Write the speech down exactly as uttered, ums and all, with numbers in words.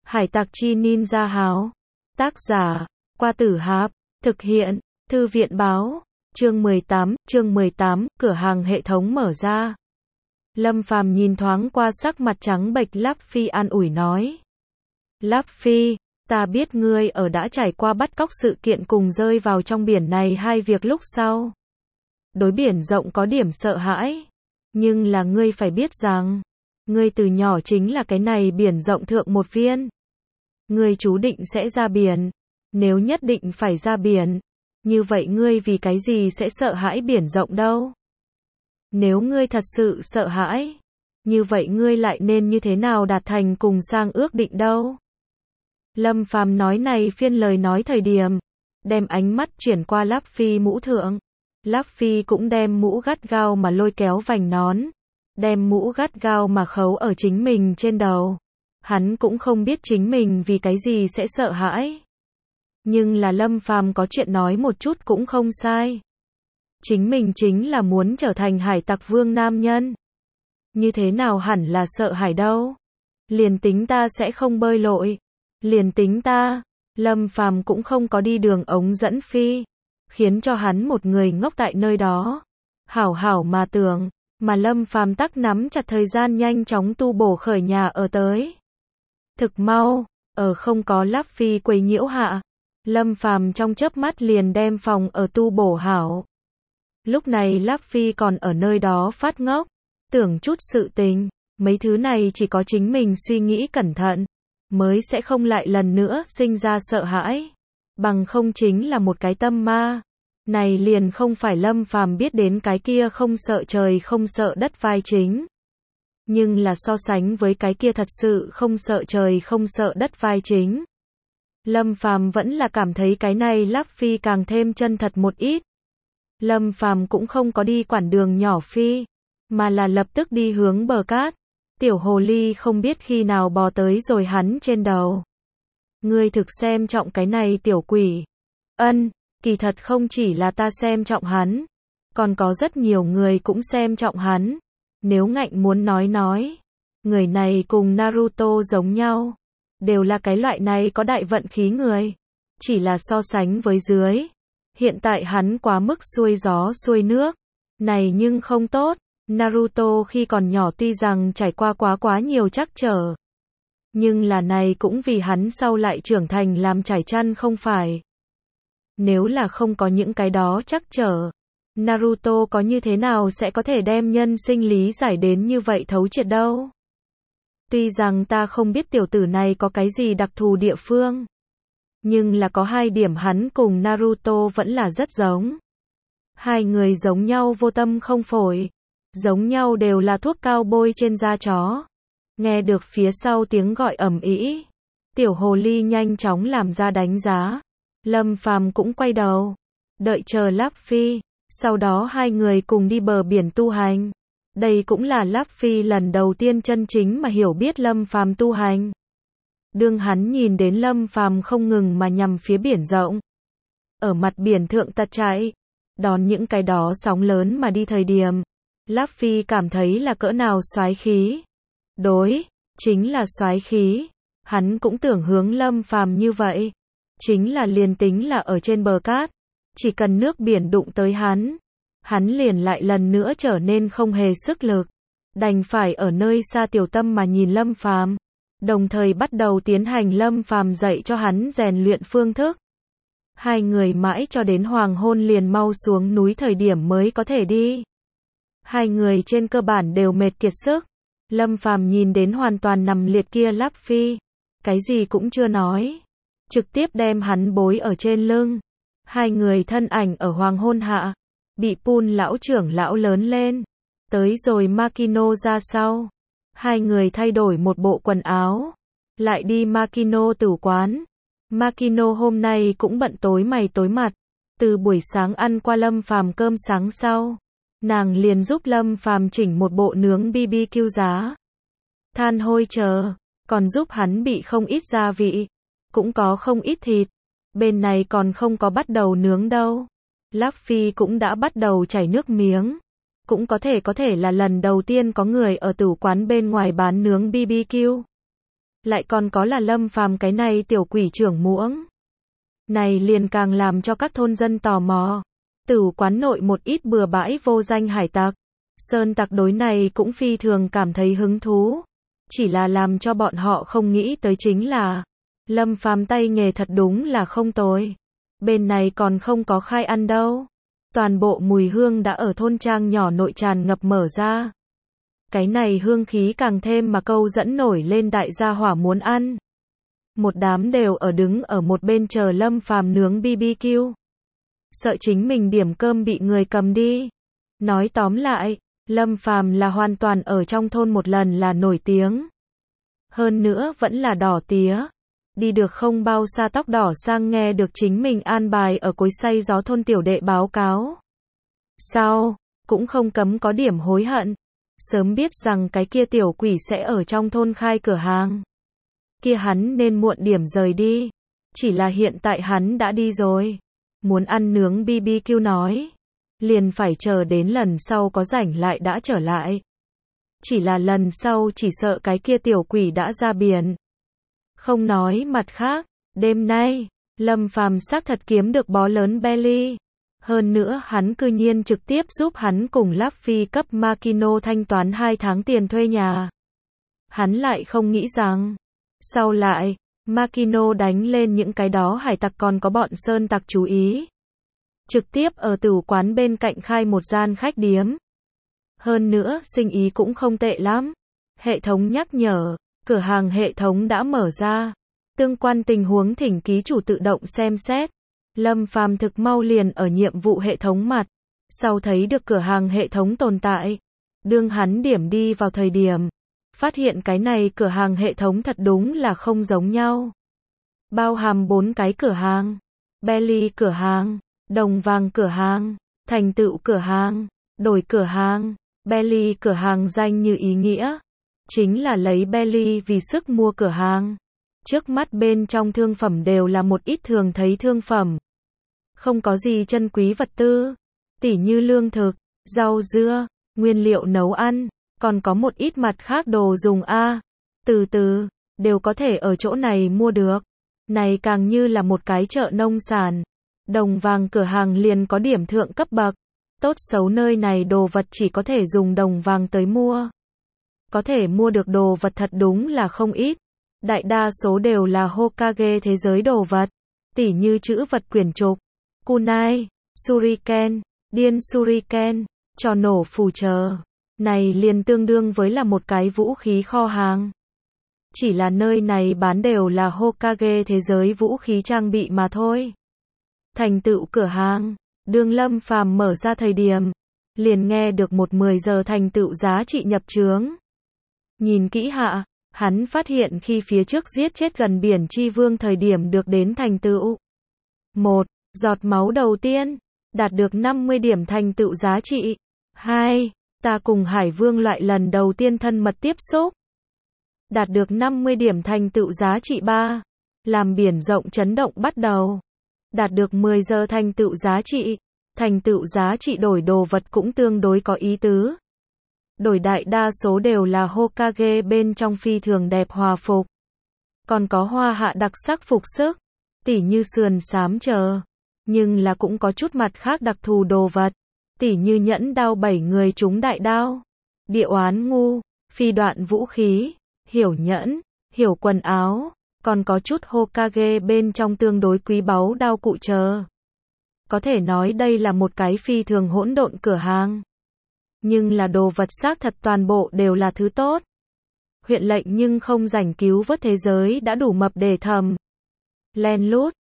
Hải tặc chi ninja háo. Tác giả, Qua Tử Háp. Thực hiện, Thư viện báo. Chương mười tám, chương mười tám, cửa hàng hệ thống mở ra. Lâm Phàm nhìn thoáng qua sắc mặt trắng bệch Luffy an ủi nói. Luffy, ta biết ngươi ở đã trải qua bắt cóc sự kiện cùng rơi vào trong biển này hai việc lúc sau. Đối biển rộng có điểm sợ hãi. Nhưng là ngươi phải biết rằng, ngươi từ nhỏ chính là cái này biển rộng thượng một viên. Ngươi chú định sẽ ra biển. Nếu nhất định phải ra biển, như vậy ngươi vì cái gì sẽ sợ hãi biển rộng đâu? Nếu ngươi thật sự sợ hãi, như vậy ngươi lại nên như thế nào đạt thành cùng sang ước định đâu? Lâm Phàm nói này phiên lời nói thời điểm, đem ánh mắt chuyển qua Luffy mũ thượng. Luffy cũng đem mũ gắt gao mà lôi kéo vành nón, đem mũ gắt gao mà khấu ở chính mình trên đầu. Hắn cũng không biết chính mình vì cái gì sẽ sợ hãi. Nhưng là Lâm Phàm có chuyện nói một chút cũng không sai. Chính mình chính là muốn trở thành hải tặc vương nam nhân. Như thế nào hẳn là sợ hãi đâu. Liền tính ta sẽ không bơi lội. Liền tính ta, Lâm Phàm cũng không có đi đường ống dẫn phi. Khiến cho hắn một người ngốc tại nơi đó. Hảo hảo mà tưởng, mà Lâm Phàm tắc nắm chặt thời gian nhanh chóng tu bổ khởi nhà ở tới. Thực mau, ở không có Luffy quấy nhiễu hạ. Lâm Phàm trong chớp mắt liền đem phòng ở tu bổ hảo. Lúc này Luffy còn ở nơi đó phát ngốc, tưởng chút sự tình, mấy thứ này chỉ có chính mình suy nghĩ cẩn thận, mới sẽ không lại lần nữa sinh ra sợ hãi. Bằng không chính là một cái tâm ma. Này liền không phải Lâm Phàm biết đến cái kia không sợ trời không sợ đất vai chính. Nhưng là so sánh với cái kia thật sự không sợ trời không sợ đất vai chính. Lâm Phàm vẫn là cảm thấy cái này Luffy càng thêm chân thật một ít. Lâm Phàm cũng không có đi quản đường nhỏ phi, mà là lập tức đi hướng bờ cát. Tiểu hồ ly không biết khi nào bò tới rồi hắn trên đầu. Ngươi thực xem trọng cái này tiểu quỷ. Ân, kỳ thật không chỉ là ta xem trọng hắn, còn có rất nhiều người cũng xem trọng hắn. Nếu ngạnh muốn nói nói, người này cùng Naruto giống nhau, đều là cái loại này có đại vận khí người. Chỉ là so sánh với dưới, hiện tại hắn quá mức xuôi gió xuôi nước. Này nhưng không tốt, Naruto khi còn nhỏ tuy rằng trải qua quá quá nhiều trắc trở, nhưng là này cũng vì hắn sau lại trưởng thành làm trải chăn không phải. Nếu là không có những cái đó trắc trở, Naruto có như thế nào sẽ có thể đem nhân sinh lý giải đến như vậy thấu triệt đâu. Tuy rằng ta không biết tiểu tử này có cái gì đặc thù địa phương, nhưng là có hai điểm hắn cùng Naruto vẫn là rất giống. Hai người giống nhau vô tâm không phổi, giống nhau đều là thuốc cao bôi trên da chó. Nghe được phía sau tiếng gọi ầm ĩ, tiểu hồ ly nhanh chóng làm ra đánh giá. Lâm Phàm cũng quay đầu, đợi chờ Luffy, sau đó hai người cùng đi bờ biển tu hành. Đây cũng là Luffy lần đầu tiên chân chính mà hiểu biết Lâm Phàm tu hành. Đương hắn nhìn đến Lâm Phàm không ngừng mà nhằm phía biển rộng, ở mặt biển thượng tật chạy, đón những cái đó sóng lớn mà đi thời điểm, Luffy cảm thấy là cỡ nào soái khí. Đối, chính là soái khí. Hắn cũng tưởng hướng Lâm Phàm như vậy. Chính là liền tính là ở trên bờ cát, chỉ cần nước biển đụng tới hắn, hắn liền lại lần nữa trở nên không hề sức lực. Đành phải ở nơi xa tiểu tâm mà nhìn Lâm Phàm, đồng thời bắt đầu tiến hành Lâm Phàm dạy cho hắn rèn luyện phương thức. Hai người mãi cho đến hoàng hôn liền mau xuống núi thời điểm mới có thể đi. Hai người trên cơ bản đều mệt kiệt sức. Lâm Phàm nhìn đến hoàn toàn nằm liệt kia Luffy, cái gì cũng chưa nói, trực tiếp đem hắn bối ở trên lưng. Hai người thân ảnh ở hoàng hôn hạ, bị Pun lão trưởng lão lớn lên. Tới rồi Makino ra sau, hai người thay đổi một bộ quần áo, lại đi Makino tử quán. Makino hôm nay cũng bận tối mày tối mặt, từ buổi sáng ăn qua Lâm Phàm cơm sáng sau, nàng liền giúp Lâm Phàm chỉnh một bộ nướng bê bê kiu giá, than hôi chờ, còn giúp hắn bị không ít gia vị, cũng có không ít thịt. Bên này còn không có bắt đầu nướng đâu. Luffy cũng đã bắt đầu chảy nước miếng. Cũng có thể có thể là lần đầu tiên có người ở tử quán bên ngoài bán nướng bê bê kiu. lại còn có là Lâm Phàm cái này tiểu quỷ trưởng muỗng. Này liền càng làm cho các thôn dân tò mò. Tử quán nội một ít bừa bãi vô danh hải tặc. Sơn tặc đối này cũng phi thường cảm thấy hứng thú. Chỉ là làm cho bọn họ không nghĩ tới chính là Lâm Phàm tay nghề thật đúng là không tồi. Bên này còn không có khai ăn đâu. Toàn bộ mùi hương đã ở thôn trang nhỏ nội tràn ngập mở ra. Cái này hương khí càng thêm mà câu dẫn nổi lên đại gia hỏa muốn ăn. Một đám đều ở đứng ở một bên chờ Lâm Phàm nướng bê bê kiu. Sợ chính mình điểm cơm bị người cầm đi. Nói tóm lại, Lâm Phàm là hoàn toàn ở trong thôn một lần là nổi tiếng. Hơn nữa vẫn là đỏ tía. Đi được không bao xa tóc đỏ sang nghe được chính mình an bài ở cối xay gió thôn tiểu đệ báo cáo. Sao, cũng không cấm có điểm hối hận. Sớm biết rằng cái kia tiểu quỷ sẽ ở trong thôn khai cửa hàng. Kia hắn nên muộn điểm rời đi. Chỉ là hiện tại hắn đã đi rồi. Muốn ăn nướng bê bê kiu nói. Liền phải chờ đến lần sau có rảnh lại đã trở lại. Chỉ là lần sau chỉ sợ cái kia tiểu quỷ đã ra biển. Không nói mặt khác, đêm nay, Lâm Phàm xác thật kiếm được bó lớn belly. Hơn nữa hắn cư nhiên trực tiếp giúp hắn cùng Luffy cấp Makino thanh toán hai tháng tiền thuê nhà. Hắn lại không nghĩ rằng, sau lại, Makino đánh lên những cái đó hải tặc còn có bọn sơn tặc chú ý. Trực tiếp ở tử quán bên cạnh khai một gian khách điếm. Hơn nữa, sinh ý cũng không tệ lắm. Hệ thống nhắc nhở, cửa hàng hệ thống đã mở ra. Tương quan tình huống thỉnh ký chủ tự động xem xét. Lâm Phàm thực mau liền ở nhiệm vụ hệ thống mặt. Sau thấy được cửa hàng hệ thống tồn tại. Đương hắn điểm đi vào thời điểm. Phát hiện cái này cửa hàng hệ thống thật đúng là không giống nhau. Bao hàm bốn cái cửa hàng. Belly cửa hàng, đồng vàng cửa hàng, thành tựu cửa hàng, đổi cửa hàng. Belly cửa hàng danh như ý nghĩa. Chính là lấy belly vì sức mua cửa hàng. Trước mắt bên trong thương phẩm đều là một ít thường thấy thương phẩm. Không có gì chân quý vật tư. Tỉ như lương thực, rau dưa, nguyên liệu nấu ăn. Còn có một ít mặt khác đồ dùng a. Từ từ, đều có thể ở chỗ này mua được. Này càng như là một cái chợ nông sản. Đồng vàng cửa hàng liền có điểm thượng cấp bậc. Tốt xấu nơi này đồ vật chỉ có thể dùng đồng vàng tới mua. Có thể mua được đồ vật thật đúng là không ít. Đại đa số đều là Hokage thế giới đồ vật. Tỉ như chữ vật quyển trục, kunai, shuriken, điên shuriken, trò nổ phù chờ. Này liền tương đương với là một cái vũ khí kho hàng. Chỉ là nơi này bán đều là Hokage thế giới vũ khí trang bị mà thôi. Thành tựu cửa hàng, đương Lâm Phàm mở ra thời điểm, liền nghe được một mười giờ thành tựu giá trị nhập trướng. Nhìn kỹ hạ, hắn phát hiện khi phía trước giết chết gần biển chi vương thời điểm được đến thành tựu. một. Giọt máu đầu tiên, đạt được năm mươi điểm thành tựu giá trị. hai. Ta cùng Hải Vương loại lần đầu tiên thân mật tiếp xúc. Đạt được năm mươi điểm thành tựu giá trị ba. Làm biển rộng chấn động bắt đầu. Đạt được mười giờ thành tựu giá trị. Thành tựu giá trị đổi đồ vật cũng tương đối có ý tứ. Đổi đại đa số đều là Hokage bên trong phi thường đẹp hòa phục. Còn có hoa hạ đặc sắc phục sức. Tỉ như sườn xám chờ. Nhưng là cũng có chút mặt khác đặc thù đồ vật. Tỉ như nhẫn đao bảy người trúng đại đao. Địa oán ngu. Phi đoạn vũ khí. Hiểu nhẫn. Hiểu quần áo. Còn có chút Hokage bên trong tương đối quý báu đao cụ chờ. Có thể nói đây là một cái phi thường hỗn độn cửa hàng. Nhưng là đồ vật xác thật toàn bộ đều là thứ tốt. Huyện lệnh nhưng không rảnh cứu vớt thế giới đã đủ mập để thầm. Len lút,